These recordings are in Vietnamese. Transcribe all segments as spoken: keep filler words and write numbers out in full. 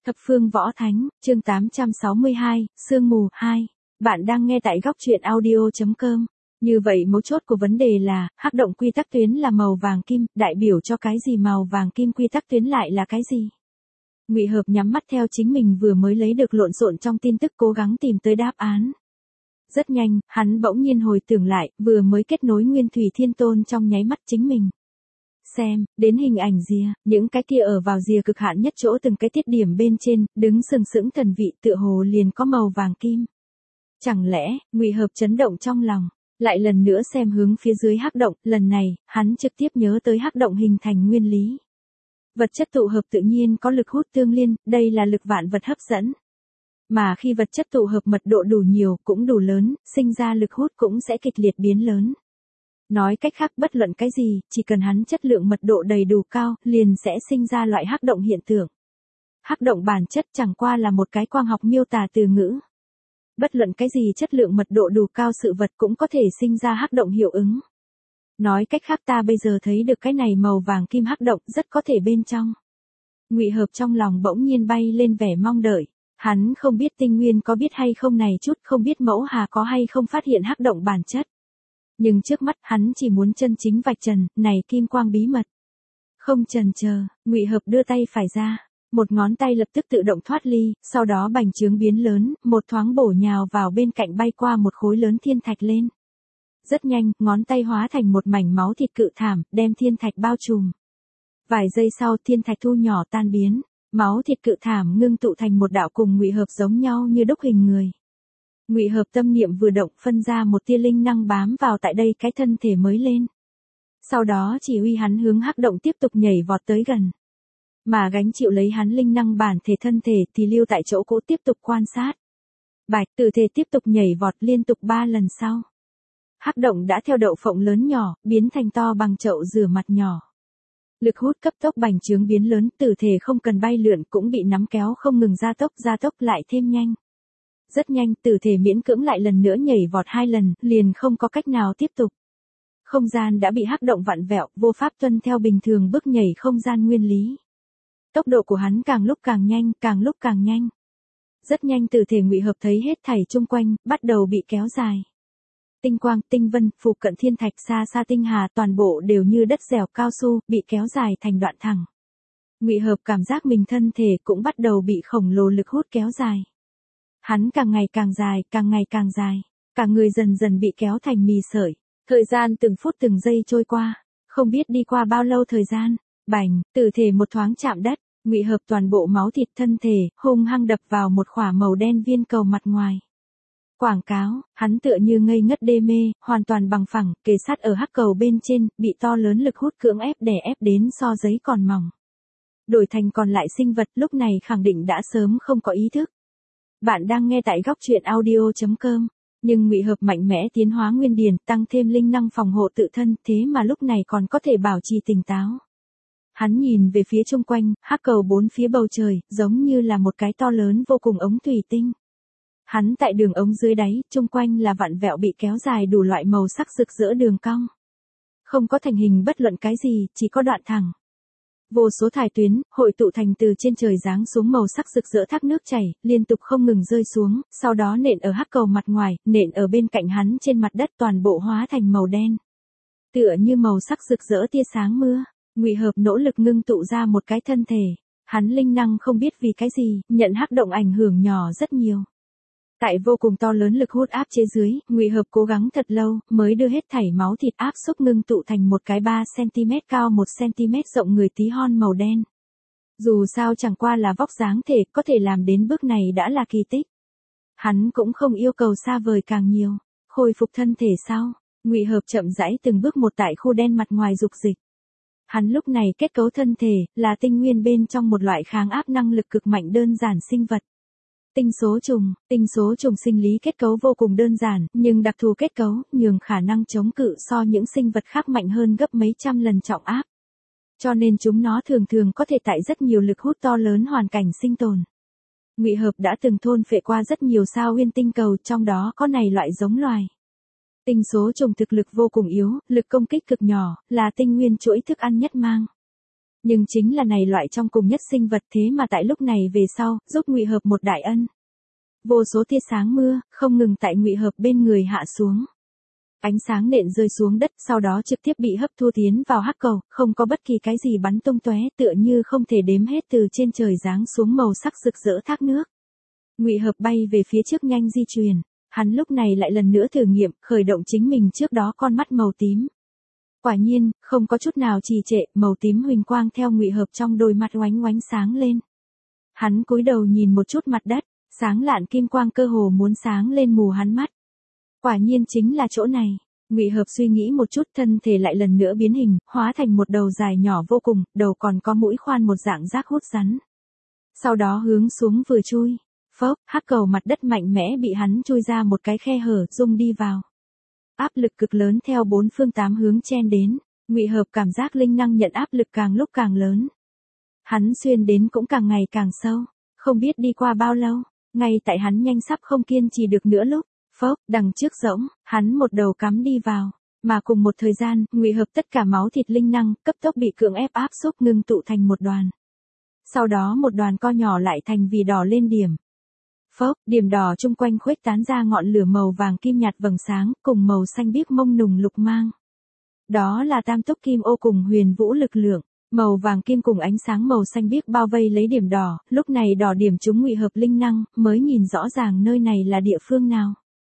Thập phương võ thánh, chương tám trăm sáu mươi hai, sương mù, hai. Bạn đang nghe tại góc truyện audio chấm com. Như vậy mấu chốt của vấn đề là, hắc động quy tắc tuyến là màu vàng kim, đại biểu cho cái gì, màu vàng kim quy tắc tuyến lại là cái gì? Ngụy Hợp nhắm mắt theo chính mình vừa mới lấy được lộn xộn trong tin tức cố gắng tìm tới đáp án. Rất nhanh, hắn bỗng nhiên hồi tưởng lại, vừa mới kết nối Nguyên Thủy Thiên Tôn trong nháy mắt chính mình. Xem, đến hình ảnh rìa, những cái kia ở vào rìa cực hạn nhất chỗ từng cái tiết điểm bên trên, đứng sừng sững thần vị tựa hồ liền có màu vàng kim. Chẳng lẽ, Ngụy Hợp chấn động trong lòng, lại lần nữa xem hướng phía dưới hắc động, lần này, hắn trực tiếp nhớ tới hắc động hình thành nguyên lý. Vật chất tụ hợp tự nhiên có lực hút tương liên, đây là lực vạn vật hấp dẫn. Mà khi vật chất tụ hợp mật độ đủ nhiều, cũng đủ lớn, sinh ra lực hút cũng sẽ kịch liệt biến lớn. Nói cách khác bất luận cái gì, chỉ cần hắn chất lượng mật độ đầy đủ cao, liền sẽ sinh ra loại hắc động hiện tượng. Hắc động bản chất chẳng qua là một cái quang học miêu tả từ ngữ. Bất luận cái gì chất lượng mật độ đủ cao sự vật cũng có thể sinh ra hắc động hiệu ứng. Nói cách khác ta bây giờ thấy được cái này màu vàng kim hắc động rất có thể bên trong. Ngụy Hợp trong lòng bỗng nhiên bay lên vẻ mong đợi. Hắn không biết Tinh Nguyên có biết hay không này chút, không biết Mẫu Hà có hay không phát hiện hắc động bản chất. Nhưng trước mắt hắn chỉ muốn chân chính vạch trần, này kim quang bí mật. Không chần chờ, Ngụy Hợp đưa tay phải ra, một ngón tay lập tức tự động thoát ly, sau đó bành trướng biến lớn, một thoáng bổ nhào vào bên cạnh bay qua một khối lớn thiên thạch lên. Rất nhanh, ngón tay hóa thành một mảnh máu thịt cự thảm, đem thiên thạch bao trùm. Vài giây sau thiên thạch thu nhỏ tan biến, máu thịt cự thảm ngưng tụ thành một đạo cùng Ngụy Hợp giống nhau như đúc hình người. Ngụy Hợp tâm niệm vừa động phân ra một tia linh năng bám vào tại đây cái thân thể mới lên. Sau đó chỉ huy hắn hướng hắc động tiếp tục nhảy vọt tới gần. Mà gánh chịu lấy hắn linh năng bản thể thân thể thì lưu tại chỗ cũ tiếp tục quan sát. Bạch tử thể tiếp tục nhảy vọt liên tục ba lần sau. Hắc động đã theo đậu phộng lớn nhỏ, biến thành to bằng chậu rửa mặt nhỏ. Lực hút cấp tốc bành trướng biến lớn, tử thể không cần bay lượn cũng bị nắm kéo không ngừng gia tốc gia tốc lại thêm nhanh. Rất nhanh, tử thể miễn cưỡng lại lần nữa nhảy vọt hai lần, liền không có cách nào tiếp tục. Không gian đã bị hắc động vặn vẹo, vô pháp tuân theo bình thường bước nhảy không gian nguyên lý. Tốc độ của hắn càng lúc càng nhanh, càng lúc càng nhanh. Rất nhanh tử thể Ngụy Hợp thấy hết thảy chung quanh, bắt đầu bị kéo dài. Tinh quang, tinh vân, phụ cận thiên thạch xa xa tinh hà toàn bộ đều như đất dẻo cao su, bị kéo dài thành đoạn thẳng. Ngụy Hợp cảm giác mình thân thể cũng bắt đầu bị khổng lồ lực hút kéo dài. Hắn càng ngày càng dài, càng ngày càng dài, cả người dần dần bị kéo thành mì sợi. Thời gian từng phút từng giây trôi qua, không biết đi qua bao lâu thời gian, bành, tử thể một thoáng chạm đất, Ngụy Hợp toàn bộ máu thịt thân thể, hung hăng đập vào một khỏa màu đen viên cầu mặt ngoài. Quảng cáo, hắn tựa như ngây ngất đê mê, hoàn toàn bằng phẳng, kề sát ở hắc cầu bên trên, bị to lớn lực hút cưỡng ép đè ép đến so giấy còn mỏng. Đổi thành còn lại sinh vật lúc này khẳng định đã sớm không có ý thức. Bạn đang nghe tại góc truyện audio chấm com, nhưng Ngụy Hợp mạnh mẽ tiến hóa nguyên điển, tăng thêm linh năng phòng hộ tự thân, thế mà lúc này còn có thể bảo trì tỉnh táo. Hắn nhìn về phía chung quanh, hắc cầu bốn phía bầu trời, giống như là một cái to lớn vô cùng ống thủy tinh. Hắn tại đường ống dưới đáy, chung quanh là vặn vẹo bị kéo dài đủ loại màu sắc rực rỡ đường cong. Không có thành hình bất luận cái gì, chỉ có đoạn thẳng. Vô số thải tuyến, hội tụ thành từ trên trời giáng xuống màu sắc rực rỡ thác nước chảy, liên tục không ngừng rơi xuống, sau đó nện ở hắc cầu mặt ngoài, nện ở bên cạnh hắn trên mặt đất toàn bộ hóa thành màu đen. Tựa như màu sắc rực rỡ tia sáng mưa, Ngụy Hợp nỗ lực ngưng tụ ra một cái thân thể. Hắn linh năng không biết vì cái gì, nhận hắc động ảnh hưởng nhỏ rất nhiều. Tại vô cùng to lớn lực hút áp chế dưới, Ngụy Hợp cố gắng thật lâu, mới đưa hết thảy máu thịt áp xúc ngưng tụ thành một cái ba xăng-ti-mét cao một xăng-ti-mét rộng người tí hon màu đen. Dù sao chẳng qua là vóc dáng thể, có thể làm đến bước này đã là kỳ tích. Hắn cũng không yêu cầu xa vời càng nhiều. Khôi phục thân thể sau, Ngụy Hợp chậm rãi từng bước một tại khu đen mặt ngoài dục dịch. Hắn lúc này kết cấu thân thể, là tinh nguyên bên trong một loại kháng áp năng lực cực mạnh đơn giản sinh vật. Tinh số trùng, tinh số trùng sinh lý kết cấu vô cùng đơn giản, nhưng đặc thù kết cấu, nhường khả năng chống cự so những sinh vật khác mạnh hơn gấp mấy trăm lần trọng áp. Cho nên chúng nó thường thường có thể tại rất nhiều lực hút to lớn hoàn cảnh sinh tồn. Ngụy Hợp đã từng thôn phệ qua rất nhiều sao huyên tinh cầu, trong đó có này loại giống loài. Tinh số trùng thực lực vô cùng yếu, lực công kích cực nhỏ, là tinh nguyên chuỗi thức ăn nhất mang. Nhưng chính là này loại trong cùng nhất sinh vật thế mà tại lúc này về sau, giúp Ngụy Hợp một đại ân. Vô số tia sáng mưa, không ngừng tại Ngụy Hợp bên người hạ xuống. Ánh sáng nện rơi xuống đất, sau đó trực tiếp bị hấp thu tiến vào hắc cầu, không có bất kỳ cái gì bắn tung tóe, tựa như không thể đếm hết từ trên trời giáng xuống màu sắc rực rỡ thác nước. Ngụy Hợp bay về phía trước nhanh di chuyển, hắn lúc này lại lần nữa thử nghiệm, khởi động chính mình trước đó con mắt màu tím. Quả nhiên, không có chút nào trì trệ, màu tím huỳnh quang theo Ngụy Hợp trong đôi mắt oánh oánh sáng lên. Hắn cúi đầu nhìn một chút mặt đất, sáng lạn kim quang cơ hồ muốn sáng lên mù hắn mắt. Quả nhiên chính là chỗ này. Ngụy Hợp suy nghĩ một chút, thân thể lại lần nữa biến hình, hóa thành một đầu dài nhỏ vô cùng, đầu còn có mũi khoan một dạng rác hút rắn. Sau đó hướng xuống vừa chui. Phốc, hắc cầu mặt đất mạnh mẽ bị hắn chui ra một cái khe hở, rung đi vào. Áp lực cực lớn theo bốn phương tám hướng chen đến, Ngụy Hợp cảm giác linh năng nhận áp lực càng lúc càng lớn. Hắn xuyên đến cũng càng ngày càng sâu, không biết đi qua bao lâu, ngay tại hắn nhanh sắp không kiên trì được nữa lúc, phốc, đằng trước rỗng, hắn một đầu cắm đi vào, mà cùng một thời gian, Ngụy Hợp tất cả máu thịt linh năng, cấp tốc bị cưỡng ép áp xúc ngưng tụ thành một đoàn. Sau đó một đoàn co nhỏ lại thành vì đỏ lên điểm. Phốc, điểm đỏ chung quanh khuếch tán ra ngọn lửa màu vàng kim nhạt vầng sáng, cùng màu xanh biếc mông nùng lục mang. Đó là tam túc kim ô cùng huyền vũ lực lượng, màu vàng kim cùng ánh sáng màu xanh biếc bao vây lấy điểm đỏ, lúc này đỏ điểm chúng Ngụy Hợp linh năng, mới nhìn rõ ràng nơi này là địa phương nào.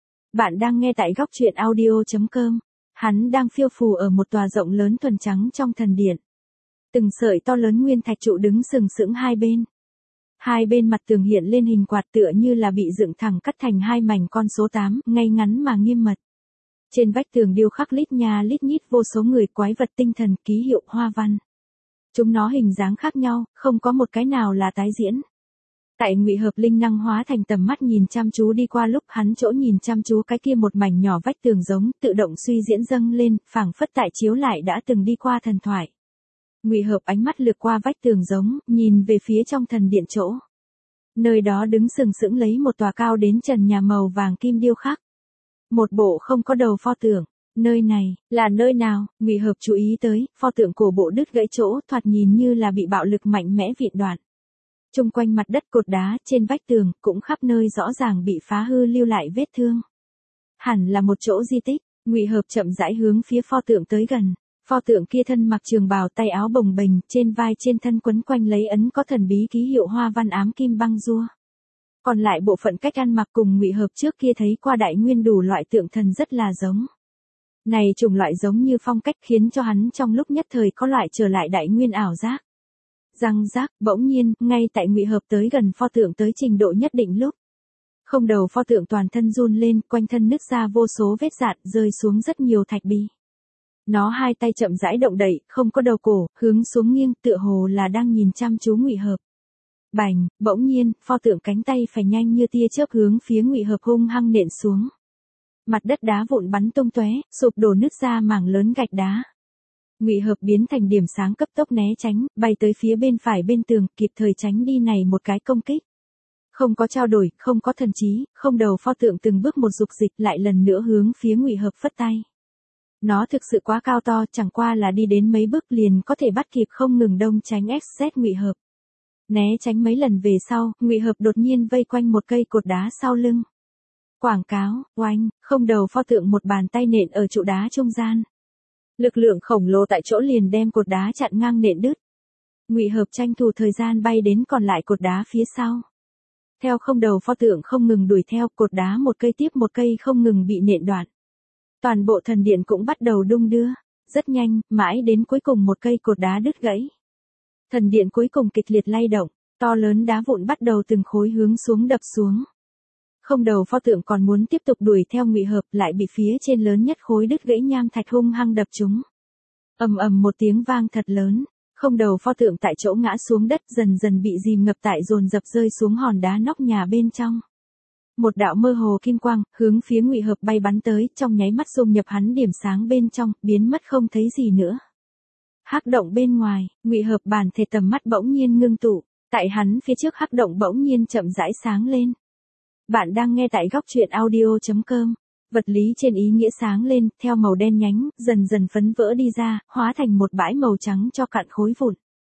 Bạn đang nghe tại góc truyện audio chấm com. Hắn đang phiêu phù ở một tòa rộng lớn thuần trắng trong thần điện. Từng sợi to lớn nguyên thạch trụ đứng sừng sững hai bên. Hai bên mặt tường hiện lên hình quạt tựa như là bị dựng thẳng cắt thành hai mảnh con số tám, ngay ngắn mà nghiêm mật. Trên vách tường điêu khắc lít nha lít nhít vô số người quái vật tinh thần ký hiệu hoa văn. Chúng nó hình dáng khác nhau, không có một cái nào là tái diễn. Tại Ngụy Hợp linh năng hóa thành tầm mắt nhìn chăm chú đi qua lúc hắn chỗ nhìn chăm chú cái kia một mảnh nhỏ vách tường giống, tự động suy diễn dâng lên, phảng phất tại chiếu lại đã từng đi qua thần thoại. Ngụy Hợp ánh mắt lướt qua vách tường giống, nhìn về phía trong thần điện chỗ. Nơi đó đứng sừng sững lấy một tòa cao đến trần nhà màu vàng kim điêu khắc. Một bộ không có đầu pho tượng. Nơi này, là nơi nào? Ngụy Hợp chú ý tới, pho tượng cổ bộ đứt gãy chỗ, thoạt nhìn như là bị bạo lực mạnh mẽ vịn đoạn. Trung quanh mặt đất cột đá, trên vách tường, cũng khắp nơi rõ ràng bị phá hư lưu lại vết thương. Hẳn là một chỗ di tích, Ngụy Hợp chậm rãi hướng phía pho tượng tới gần. Pho tượng kia thân mặc trường bào tay áo bồng bềnh, trên vai trên thân quấn quanh lấy ấn có thần bí ký hiệu hoa văn ám kim băng rua. Còn lại bộ phận cách ăn mặc cùng Ngụy Hợp trước kia thấy qua đại nguyên đủ loại tượng thần rất là giống. Này chủng loại giống như phong cách khiến cho hắn trong lúc nhất thời có loại trở lại đại nguyên ảo giác. Răng rác, bỗng nhiên, ngay tại Ngụy Hợp tới gần pho tượng tới trình độ nhất định lúc. Không đầu pho tượng toàn thân run lên, quanh thân nứt ra vô số vết dạn, rơi xuống rất nhiều thạch bi. Nó hai tay chậm rãi động đậy, không có đầu cổ, hướng xuống nghiêng, tựa hồ là đang nhìn chăm chú Ngụy Hợp. Bành, bỗng nhiên, pho tượng cánh tay phải nhanh như tia chớp hướng phía Ngụy Hợp hung hăng nện xuống. Mặt đất đá vụn bắn tung tóe, sụp đổ nứt ra mảng lớn gạch đá. Ngụy Hợp biến thành điểm sáng cấp tốc né tránh, bay tới phía bên phải bên tường, kịp thời tránh đi này một cái công kích. Không có trao đổi, không có thần trí, không đầu pho tượng từng bước một dục dịch lại lần nữa hướng phía Ngụy Hợp phất tay. Nó thực sự quá cao to, chẳng qua là đi đến mấy bước liền có thể bắt kịp không ngừng đông tránh ép xét Ngụy Hợp. Né tránh mấy lần về sau, Ngụy Hợp đột nhiên vây quanh một cây cột đá sau lưng. Quảng cáo, oanh, không đầu pho tượng một bàn tay nện ở trụ đá trung gian. Lực lượng khổng lồ tại chỗ liền đem cột đá chặn ngang nện đứt. Ngụy Hợp tranh thủ thời gian bay đến còn lại cột đá phía sau. Theo không đầu pho tượng không ngừng đuổi theo, cột đá một cây tiếp một cây không ngừng bị nện đoạn. Toàn bộ thần điện cũng bắt đầu đung đưa, rất nhanh, mãi đến cuối cùng một cây cột đá đứt gãy. Thần điện cuối cùng kịch liệt lay động, to lớn đá vụn bắt đầu từng khối hướng xuống đập xuống. Không đầu pho tượng còn muốn tiếp tục đuổi theo Ngụy Hợp, lại bị phía trên lớn nhất khối đứt gãy nham thạch hung hăng đập trúng. Ầm ầm một tiếng vang thật lớn, không đầu pho tượng tại chỗ ngã xuống đất, dần dần bị dìm ngập tại dồn dập rơi xuống hòn đá nóc nhà bên trong. Một đạo mơ hồ kim quang, hướng phía Ngụy Hợp bay bắn tới, trong nháy mắt dung nhập hắn điểm sáng bên trong, biến mất không thấy gì nữa. Hắc động bên ngoài, Ngụy Hợp bản thể tầm mắt bỗng nhiên ngưng tụ, tại hắn phía trước hắc động bỗng nhiên chậm rãi sáng lên. Bạn đang nghe tại góc truyện audio chấm com. Vật lý trên ý nghĩa sáng lên, theo màu đen nhánh, dần dần phấn vỡ đi ra, hóa thành một bãi màu trắng cho cạn khối vụn.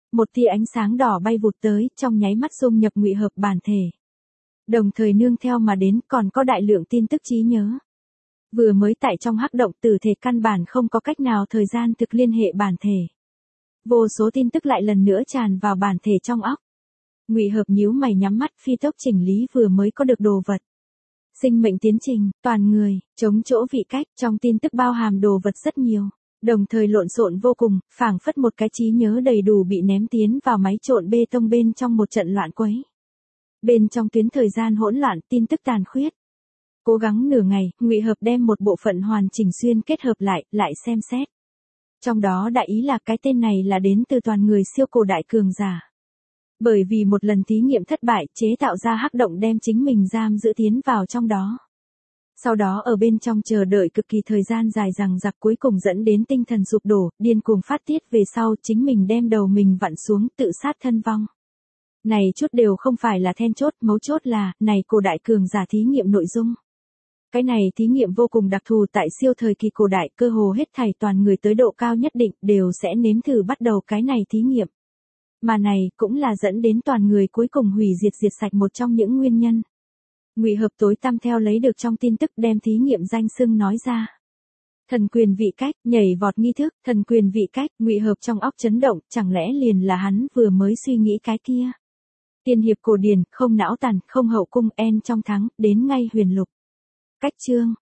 Một tia ánh sáng đỏ bay vụt tới, trong nháy mắt dung nhập Ngụy Hợp bản thể. Đồng thời nương theo mà đến còn có đại lượng tin tức trí nhớ. Vừa mới tại trong hắc động tử thể căn bản không có cách nào thời gian thực liên hệ bản thể. Vô số tin tức lại lần nữa tràn vào bản thể trong óc. Ngụy Hợp nhíu mày nhắm mắt phi tốc chỉnh lý vừa mới có được đồ vật. Sinh mệnh tiến trình, toàn người, chống chỗ vị cách, trong tin tức bao hàm đồ vật rất nhiều. Đồng thời lộn xộn vô cùng, phảng phất một cái trí nhớ đầy đủ bị ném tiến vào máy trộn bê tông bên trong một trận loạn quấy. Bên trong tuyến thời gian hỗn loạn, tin tức tàn khuyết. Cố gắng nửa ngày, Ngụy Hợp đem một bộ phận hoàn chỉnh xuyên kết hợp lại, lại xem xét. Trong đó đại ý là cái tên này là đến từ toàn người siêu cổ đại cường giả. Bởi vì một lần thí nghiệm thất bại, chế tạo ra hắc động đem chính mình giam giữ tiến vào trong đó. Sau đó ở bên trong chờ đợi cực kỳ thời gian dài dằng dặc cuối cùng dẫn đến tinh thần sụp đổ, điên cuồng phát tiết về sau chính mình đem đầu mình vặn xuống tự sát thân vong. Này chút đều không phải là then chốt, mấu chốt là, này cổ đại cường giả thí nghiệm nội dung. Cái này thí nghiệm vô cùng đặc thù tại siêu thời kỳ cổ đại, cơ hồ hết thảy toàn người tới độ cao nhất định đều sẽ nếm thử bắt đầu cái này thí nghiệm. Mà này cũng là dẫn đến toàn người cuối cùng hủy diệt diệt sạch một trong những nguyên nhân. Ngụy Hợp tối tăm theo lấy được trong tin tức đem thí nghiệm danh xưng nói ra. Thần quyền vị cách, nhảy vọt nghi thức, thần quyền vị cách, Ngụy Hợp trong óc chấn động, chẳng lẽ liền là hắn vừa mới suy nghĩ cái kia. Tiên hiệp cổ điển, không não tàn, không hậu cung, en trong thắng, đến ngay huyền lục. Cách chương,